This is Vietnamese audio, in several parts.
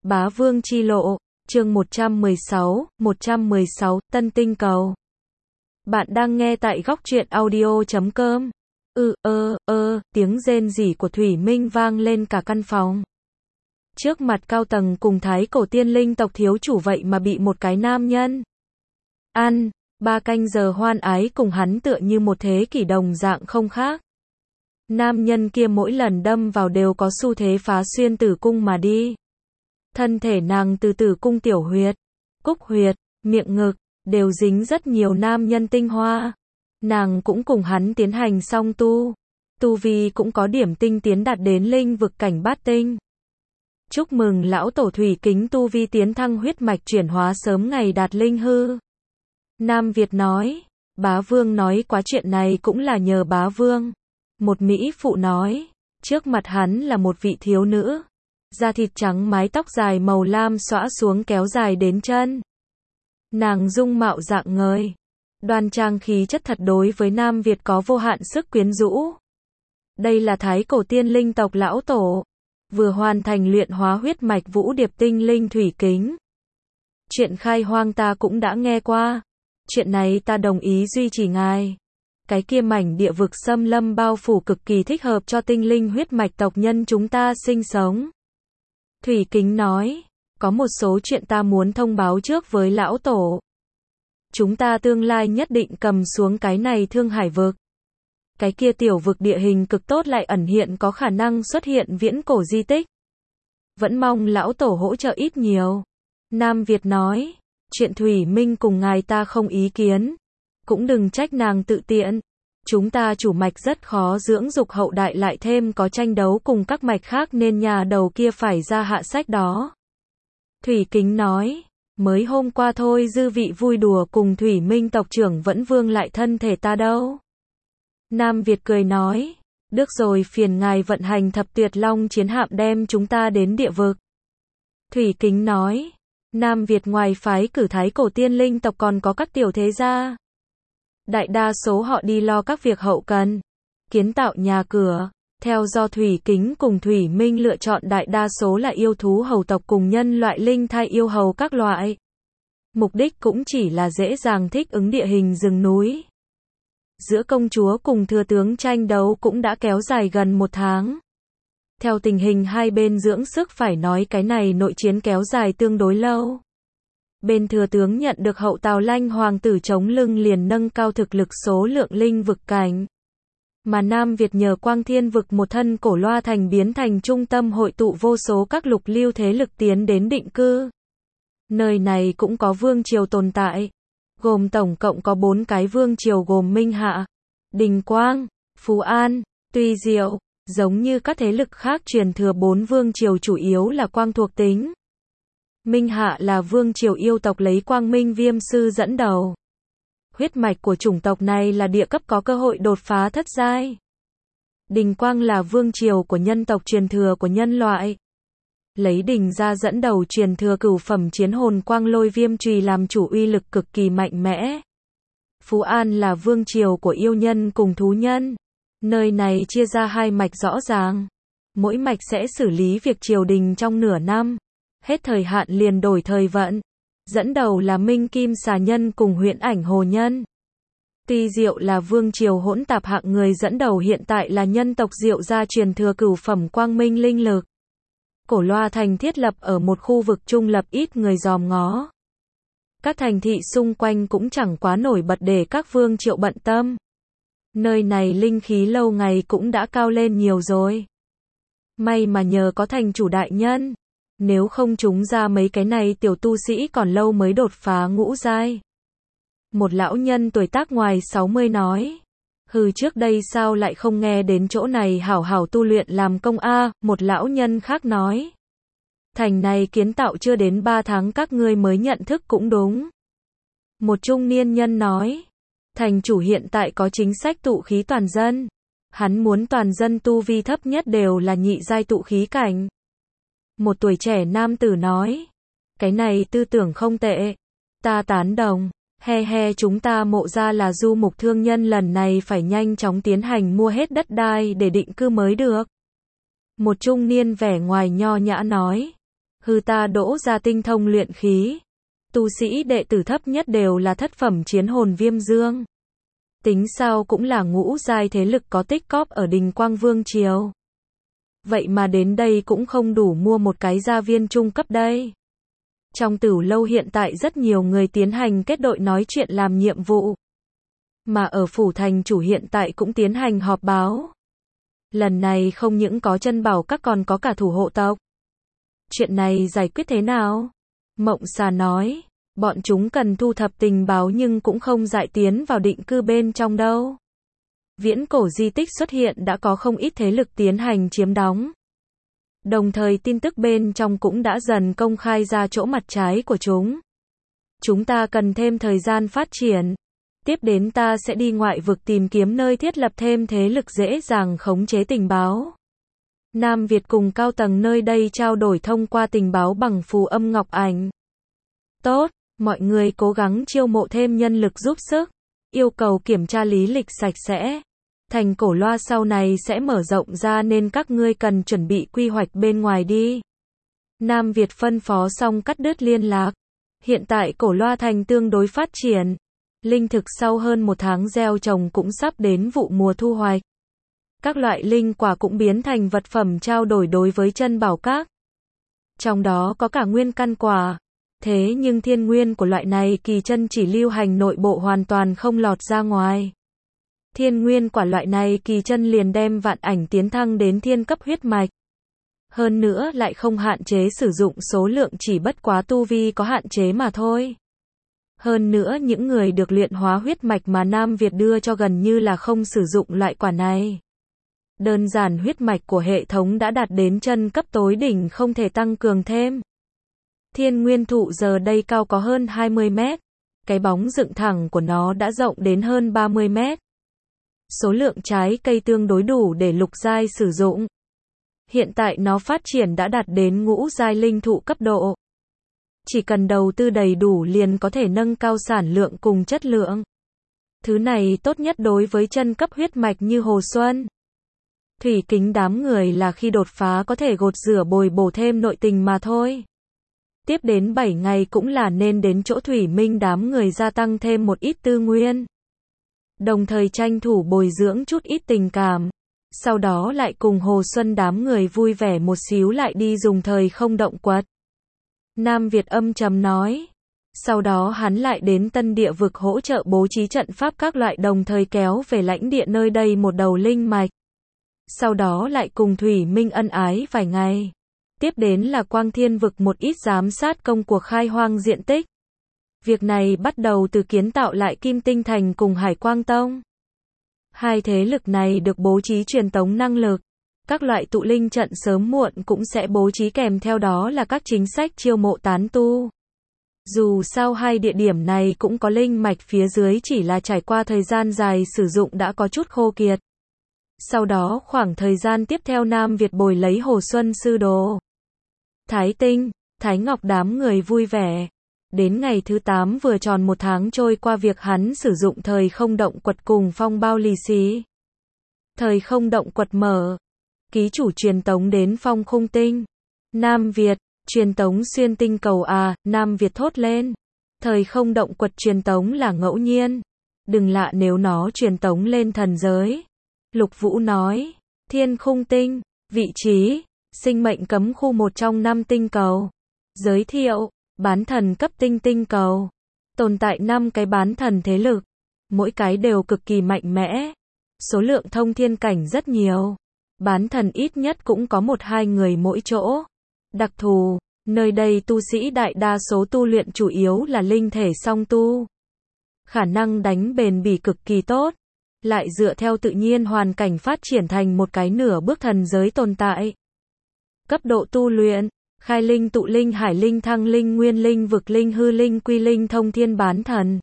Bá Vương chi lộ, chương 116, Tân Tinh Cầu. Bạn đang nghe tại góc truyện audio.com. Tiếng rên rỉ của Thủy Minh vang lên cả căn phòng. Trước mặt cao tầng cùng thái cổ tiên linh tộc thiếu chủ vậy mà bị một cái nam nhân ăn, 3 canh giờ hoan ái cùng hắn tựa như một thế kỷ đồng dạng không khác. Nam nhân kia mỗi lần đâm vào đều có xu thế phá xuyên tử cung mà đi. Thân thể nàng từ tử cung tiểu huyệt, cúc huyệt, miệng ngực, đều dính rất nhiều nam nhân tinh hoa. Nàng cũng cùng hắn tiến hành song tu. Tu vi cũng có điểm tinh tiến đạt đến linh vực cảnh bát tinh. Chúc mừng lão tổ Thủy Kính tu vi tiến thăng huyết mạch chuyển hóa sớm ngày đạt linh hư. Nam Việt nói, Bá Vương nói quá chuyện này cũng là nhờ Bá Vương. Một mỹ phụ nói, trước mặt hắn là một vị thiếu nữ. Da thịt trắng mái tóc dài màu lam xõa xuống kéo dài đến chân. Nàng dung mạo dạng ngời. Đoan trang khí chất thật đối với Nam Việt có vô hạn sức quyến rũ. Đây là thái cổ tiên linh tộc lão tổ. Vừa hoàn thành luyện hóa huyết mạch vũ điệp tinh linh thủy kính. Chuyện khai hoang ta cũng đã nghe qua. Chuyện này ta đồng ý duy trì ngài. Cái kia mảnh địa vực xâm lâm bao phủ cực kỳ thích hợp cho tinh linh huyết mạch tộc nhân chúng ta sinh sống. Thủy Kính nói, có một số chuyện ta muốn thông báo trước với lão tổ. Chúng ta tương lai nhất định cầm xuống cái này Thương Hải vực. Cái kia tiểu vực địa hình cực tốt lại ẩn hiện có khả năng xuất hiện viễn cổ di tích. Vẫn mong lão tổ hỗ trợ ít nhiều. Nam Việt nói, chuyện Thủy Minh cùng ngài ta không ý kiến. Cũng đừng trách nàng tự tiện. Chúng ta chủ mạch rất khó dưỡng dục hậu đại lại thêm có tranh đấu cùng các mạch khác nên nhà đầu kia phải ra hạ sách đó. Thủy Kính nói, mới hôm qua thôi dư vị vui đùa cùng Thủy Minh tộc trưởng vẫn vương lại thân thể ta đâu. Nam Việt cười nói, được rồi phiền ngài vận hành thập tuyệt long chiến hạm đem chúng ta đến địa vực. Thủy Kính nói, Nam Việt ngoài phái cử thái cổ tiên linh tộc còn có các tiểu thế gia. Đại đa số họ đi lo các việc hậu cần, kiến tạo nhà cửa, theo do Thủy Kính cùng Thủy Minh lựa chọn đại đa số là yêu thú hầu tộc cùng nhân loại linh thai yêu hầu các loại. Mục đích cũng chỉ là dễ dàng thích ứng địa hình rừng núi. Giữa công chúa cùng thừa tướng tranh đấu cũng đã kéo dài gần 1 tháng. Theo tình hình hai bên dưỡng sức phải nói cái này nội chiến kéo dài tương đối lâu. Bên thừa tướng nhận được hậu Tào Lanh hoàng tử chống lưng liền nâng cao thực lực số lượng linh vực cảnh. Mà Nam Việt nhờ Quang Thiên vực một thân cổ loa thành biến thành trung tâm hội tụ vô số các lục lưu thế lực tiến đến định cư. Nơi này cũng có vương triều tồn tại. Gồm tổng cộng có 4 cái vương triều gồm Minh Hạ, Đình Quang, Phú An, Tuy Diệu. Giống như các thế lực khác truyền thừa 4 vương triều chủ yếu là quang thuộc tính. Minh Hạ là vương triều yêu tộc lấy Quang Minh Viêm Sư dẫn đầu. Huyết mạch của chủng tộc này là địa cấp có cơ hội đột phá thất giai. Đình Quang là vương triều của nhân tộc truyền thừa của nhân loại. Lấy Đình ra dẫn đầu truyền thừa cửu phẩm chiến hồn quang lôi viêm chùy làm chủ uy lực cực kỳ mạnh mẽ. Phú An là vương triều của yêu nhân cùng thú nhân. Nơi này chia ra 2 mạch rõ ràng. Mỗi mạch sẽ xử lý việc triều đình trong nửa năm. Hết thời hạn liền đổi thời vận. Dẫn đầu là Minh Kim Xà Nhân cùng Huyễn Ảnh Hồ Nhân. Tuy Diệu là vương triều hỗn tạp hạng người dẫn đầu hiện tại là nhân tộc Diệu gia truyền thừa cửu phẩm quang minh linh lực. Cổ loa thành thiết lập ở một khu vực trung lập ít người dòm ngó. Các thành thị xung quanh cũng chẳng quá nổi bật để các vương triều bận tâm. Nơi này linh khí lâu ngày cũng đã cao lên nhiều rồi. May mà nhờ có thành chủ đại nhân. Nếu không chúng ra mấy cái này tiểu tu sĩ còn lâu mới đột phá ngũ giai. Một lão nhân tuổi tác ngoài 60 nói. Hừ trước đây sao lại không nghe đến chỗ này hảo hảo tu luyện làm công a. Một lão nhân khác nói. Thành này kiến tạo chưa đến 3 tháng các ngươi mới nhận thức cũng đúng. Một trung niên nhân nói. Thành chủ hiện tại có chính sách tụ khí toàn dân. Hắn muốn toàn dân tu vi thấp nhất đều là nhị giai tụ khí cảnh. Một tuổi trẻ nam tử nói. Cái này tư tưởng không tệ. Ta tán đồng. Chúng ta Mộ gia là du mục thương nhân lần này phải nhanh chóng tiến hành mua hết đất đai để định cư mới được. Một trung niên vẻ ngoài nho nhã nói. Hư ta đỗ ra tinh thông luyện khí. Tu sĩ đệ tử thấp nhất đều là thất phẩm chiến hồn viêm dương. Tính sao cũng là ngũ giai thế lực có tích cóp ở Đình Quang Vương Triều. Vậy mà đến đây cũng không đủ mua một cái gia viên trung cấp đây. Trong Tửu Lâu hiện tại rất nhiều người tiến hành kết đội nói chuyện làm nhiệm vụ. Mà ở phủ thành chủ hiện tại cũng tiến hành họp báo. Lần này không những có chân bảo các còn có cả thủ hộ tộc. Chuyện này giải quyết thế nào? Mộng Xà nói, bọn chúng cần thu thập tình báo nhưng cũng không dại tiến vào định cư bên trong đâu. Viễn cổ di tích xuất hiện đã có không ít thế lực tiến hành chiếm đóng. Đồng thời tin tức bên trong cũng đã dần công khai ra chỗ mặt trái của chúng. Chúng ta cần thêm thời gian phát triển. Tiếp đến ta sẽ đi ngoại vực tìm kiếm nơi thiết lập thêm thế lực dễ dàng khống chế tình báo. Nam Việt cùng cao tầng nơi đây trao đổi thông qua tình báo bằng phù âm ngọc ảnh. Tốt, mọi người cố gắng chiêu mộ thêm nhân lực giúp sức. Yêu cầu kiểm tra lý lịch sạch sẽ. Thành Cổ Loa sau này sẽ mở rộng ra nên các ngươi cần chuẩn bị quy hoạch bên ngoài đi. Nam Việt phân phó xong cắt đứt liên lạc. Hiện tại Cổ Loa thành tương đối phát triển. Linh thực sau hơn một tháng gieo trồng cũng sắp đến vụ mùa thu hoạch. Các loại linh quả cũng biến thành vật phẩm trao đổi đối với chân bảo các. Trong đó có cả nguyên căn quả. Thế nhưng thiên nguyên của loại này kỳ chân chỉ lưu hành nội bộ hoàn toàn không lọt ra ngoài. Thiên nguyên quả loại này kỳ chân liền đem vạn ảnh tiến thăng đến thiên cấp huyết mạch. Hơn nữa lại không hạn chế sử dụng số lượng chỉ bất quá tu vi có hạn chế mà thôi. Hơn nữa những người được luyện hóa huyết mạch mà Nam Việt đưa cho gần như là không sử dụng loại quả này. Đơn giản huyết mạch của hệ thống đã đạt đến chân cấp tối đỉnh không thể tăng cường thêm. Thiên nguyên thụ giờ đây cao có hơn 20 mét. Cái bóng dựng thẳng của nó đã rộng đến hơn 30 mét. Số lượng trái cây tương đối đủ để lục giai sử dụng. Hiện tại nó phát triển đã đạt đến ngũ giai linh thụ cấp độ. Chỉ cần đầu tư đầy đủ liền có thể nâng cao sản lượng cùng chất lượng. Thứ này tốt nhất đối với chân cấp huyết mạch như Hồ Xuân. Thủy Kính đám người là khi đột phá có thể gột rửa bồi bổ thêm nội tình mà thôi. Tiếp đến 7 ngày cũng là nên đến chỗ Thủy Minh đám người gia tăng thêm một ít tư nguyên. Đồng thời tranh thủ bồi dưỡng chút ít tình cảm. Sau đó lại cùng Hồ Xuân đám người vui vẻ một xíu lại đi dùng thời không động quật. Nam Việt âm trầm nói. Sau đó hắn lại đến Tân Địa vực hỗ trợ bố trí trận pháp các loại đồng thời kéo về lãnh địa nơi đây một đầu linh mạch. Sau đó lại cùng Thủy Minh ân ái vài ngày. Tiếp đến là Quang Thiên vực một ít giám sát công cuộc khai hoang diện tích. Việc này bắt đầu từ kiến tạo lại Kim Tinh Thành cùng Hải Quang Tông. Hai thế lực này được bố trí truyền tống năng lực. Các loại tụ linh trận sớm muộn cũng sẽ bố trí kèm theo đó là các chính sách chiêu mộ tán tu. Dù sao hai địa điểm này cũng có linh mạch phía dưới chỉ là trải qua thời gian dài sử dụng đã có chút khô kiệt. Sau đó khoảng thời gian tiếp theo Nam Việt bồi lấy Hồ Xuân sư đồ. Thái Tinh, Thái Ngọc đám người vui vẻ. Đến ngày thứ 8 vừa tròn một tháng trôi qua việc hắn sử dụng thời không động quật cùng phong bao lì xì. Thời không động quật mở. Ký chủ truyền tống đến phong khung tinh. Nam Việt, truyền tống xuyên tinh cầu à, Nam Việt thốt lên. Thời không động quật truyền tống là ngẫu nhiên. Đừng lạ nếu nó truyền tống lên thần giới. Lục Vũ nói, thiên khung tinh, vị trí, sinh mệnh cấm khu một trong 5 tinh cầu. Giới thiệu, bán thần cấp tinh tinh cầu. Tồn tại 5 cái bán thần thế lực. Mỗi cái đều cực kỳ mạnh mẽ. Số lượng thông thiên cảnh rất nhiều. Bán thần ít nhất cũng có 1-2 người mỗi chỗ. Đặc thù, nơi đây tu sĩ đại đa số tu luyện chủ yếu là linh thể song tu. Khả năng đánh bền bỉ cực kỳ tốt. Lại dựa theo tự nhiên hoàn cảnh phát triển thành một cái nửa bước thần giới tồn tại. Cấp độ tu luyện, khai linh tụ linh hải linh thăng linh nguyên linh vực linh hư linh quy linh thông thiên bán thần.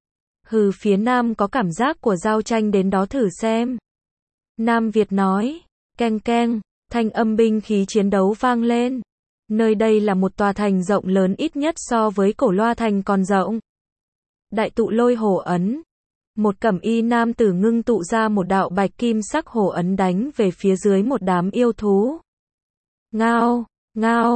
Hừ phía Nam có cảm giác của giao tranh đến đó thử xem. Nam Việt nói, keng keng, thanh âm binh khí chiến đấu vang lên. Nơi đây là một tòa thành rộng lớn ít nhất so với Cổ Loa thành còn rộng. Đại tụ lôi hổ ấn. Một cẩm y nam tử ngưng tụ ra một đạo bạch kim sắc hổ ấn đánh về phía dưới một đám yêu thú. Ngao, ngao,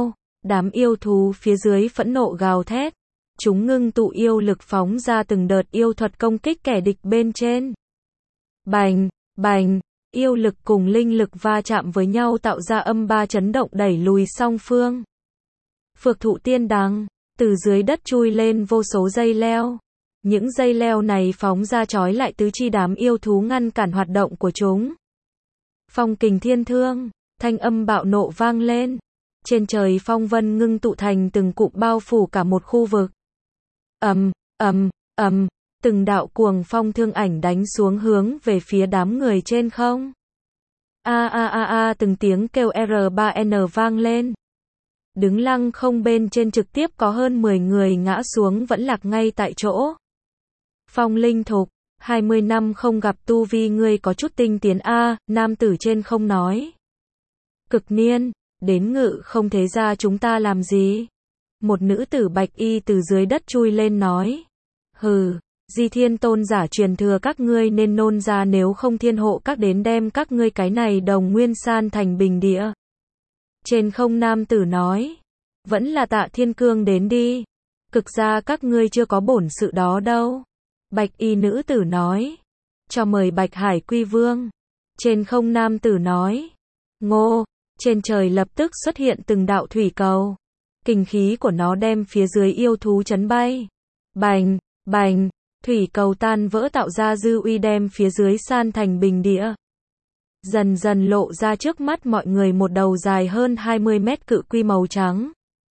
Đám yêu thú phía dưới phẫn nộ gào thét. Chúng ngưng tụ yêu lực phóng ra từng đợt yêu thuật công kích kẻ địch bên trên. Bành, bành, yêu lực cùng linh lực va chạm với nhau tạo ra âm ba chấn động đẩy lùi song phương. Phược thụ tiên đằng, từ dưới đất chui lên vô số dây leo. Những dây leo này phóng ra trói lại tứ chi đám yêu thú ngăn cản hoạt động của chúng. Phong kình thiên thương, thanh âm bạo nộ vang lên. Trên trời phong vân ngưng tụ thành từng cụm bao phủ cả một khu vực. Ầm, ầm, ầm, từng đạo cuồng phong thương ảnh đánh xuống hướng về phía đám người trên không. A a a a, từng tiếng kêu R3N vang lên. Đứng lăng không bên trên trực tiếp có hơn 10 người ngã xuống vẫn lạc ngay tại chỗ. Phong Linh Thục, 20 năm không gặp tu vi ngươi có chút tinh tiến a, nam tử trên không nói. Cực Niên, đến Ngự Không thế gia chúng ta làm gì? Một nữ tử bạch y từ dưới đất chui lên nói. Hừ, Di Thiên tôn giả truyền thừa các ngươi nên nôn ra, nếu không thiên hộ các đến đem các ngươi cái này đồng nguyên san thành bình địa. Trên không nam tử nói. Vẫn là Tạ Thiên Cương đến đi. Cực ra các ngươi chưa có bổn sự đó đâu. Bạch y nữ tử nói. Cho mời Bạch Hải Quy Vương. Trên không nam tử nói. Ngô, trên trời lập tức xuất hiện từng đạo thủy cầu. Kình khí của nó đem phía dưới yêu thú chấn bay. Bành, bành, thủy cầu tan vỡ tạo ra dư uy đem phía dưới san thành bình địa. Dần dần lộ ra trước mắt mọi người một đầu dài hơn 20 mét cự quy màu trắng.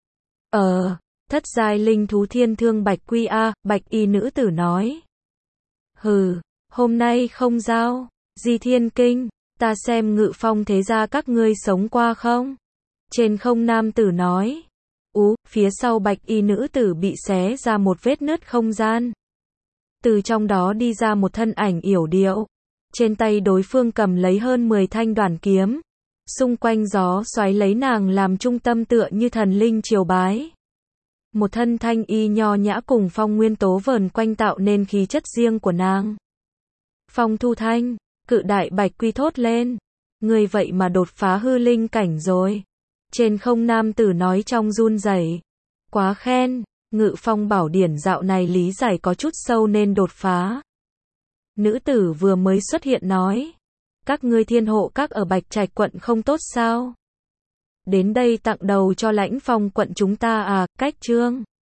Thất giai linh thú thiên thương bạch quy a, bạch y nữ tử nói. Hừ, hôm nay không giao, Di Thiên Kinh, ta xem Ngự Phong thế gia các ngươi sống qua không? Trên không nam tử nói. Phía sau bạch y nữ tử bị xé ra một vết nứt không gian. Từ trong đó đi ra một thân ảnh yểu điệu. Trên tay đối phương cầm lấy hơn 10 thanh đoản kiếm. Xung quanh gió xoáy lấy nàng làm trung tâm tựa như thần linh triều bái. Một thân thanh y nho nhã cùng phong nguyên tố vờn quanh tạo nên khí chất riêng của nàng. Phong Thu Thanh, cự đại bạch quy thốt lên. Người vậy mà đột phá hư linh cảnh rồi. Trên không nam tử nói trong run rẩy. Quá khen, Ngự Phong bảo điển dạo này lý giải có chút sâu nên đột phá. Nữ tử vừa mới xuất hiện nói. Các ngươi thiên hộ các ở Bạch Trạch quận không tốt sao? Đến đây tặng đầu cho Lãnh Phong quận chúng ta à, cách chương.